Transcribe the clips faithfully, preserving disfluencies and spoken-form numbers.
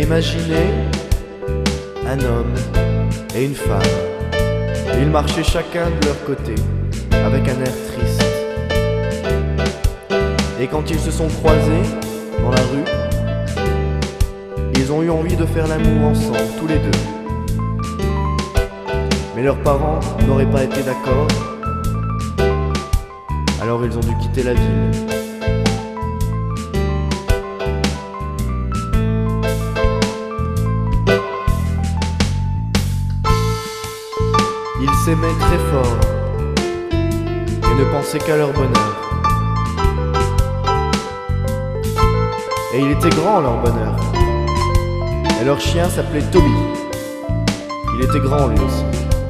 imaginez un homme et une femme. Ils marchaient chacun de leur côté, avec un air triste. Et quand ils se sont croisés dans la rue, ils ont eu envie de faire l'amour ensemble, tous les deux. Mais leurs parents n'auraient pas été d'accord, alors ils ont dû quitter la ville. Ils s'aimaient très fort et ne pensaient qu'à leur bonheur. Et il était grand leur bonheur. Et leur chien s'appelait Toby. Il était grand lui aussi.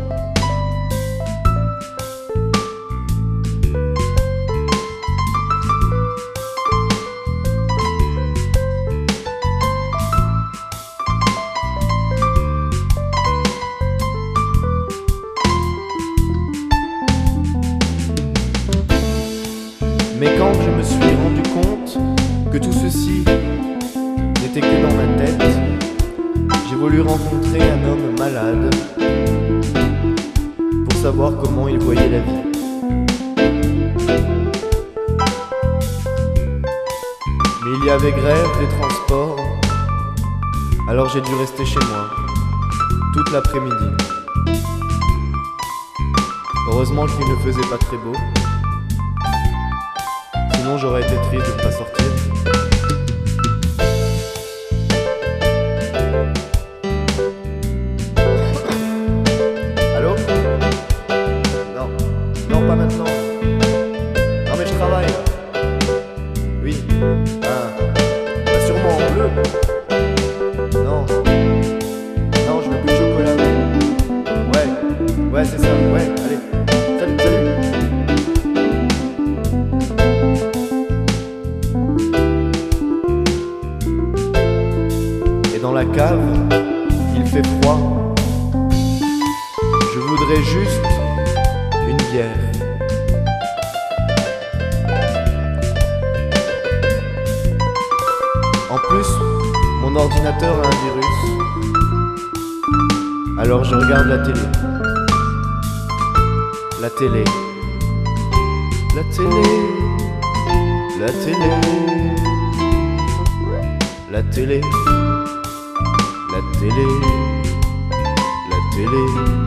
Mais quand je me suis rendu compte que tout ceci n'était que dans ma tête, j'ai voulu rencontrer un homme malade pour savoir comment il voyait la vie. Mais il y avait grève des transports, alors j'ai dû rester chez moi toute l'après-midi. Heureusement qu'il ne faisait pas très beau. Sinon j'aurais été triste de ne pas sortir. Allô? Non, non pas maintenant. Non mais je travaille. Oui. Ah. Bah sûrement en bleu. Non. Non, je veux plus de chocolat. Ouais. Ouais c'est ça. Ouais, allez. Salut, salut. Dans la cave, il fait froid. Je voudrais juste une bière. En plus, mon ordinateur a un virus. Alors je regarde la télé. La télé. La télé. La télé. La télé. La télé, la télé.